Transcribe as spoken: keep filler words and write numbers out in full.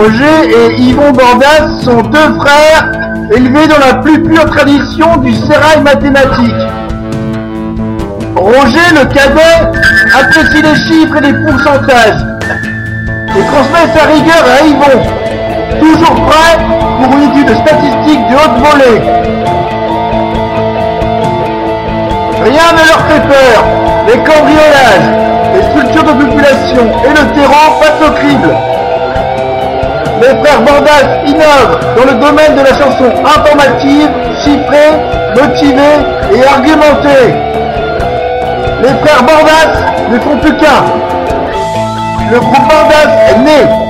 Roger et Yvon Bordas sont deux frères élevés dans la plus pure tradition du sérail mathématique. Roger, le cadet, apprécie les chiffres et les pourcentages et transmet sa rigueur à Yvon, toujours prêt pour une étude statistique de haute volée. Rien ne leur fait peur, les cambriolages, les structures de population et le terreau passent au crible. Les frères Bordas innovent dans le domaine de la chanson informative, chiffrée, motivée et argumentée. Les frères Bordas ne font plus qu'un. Le groupe Bordas est né.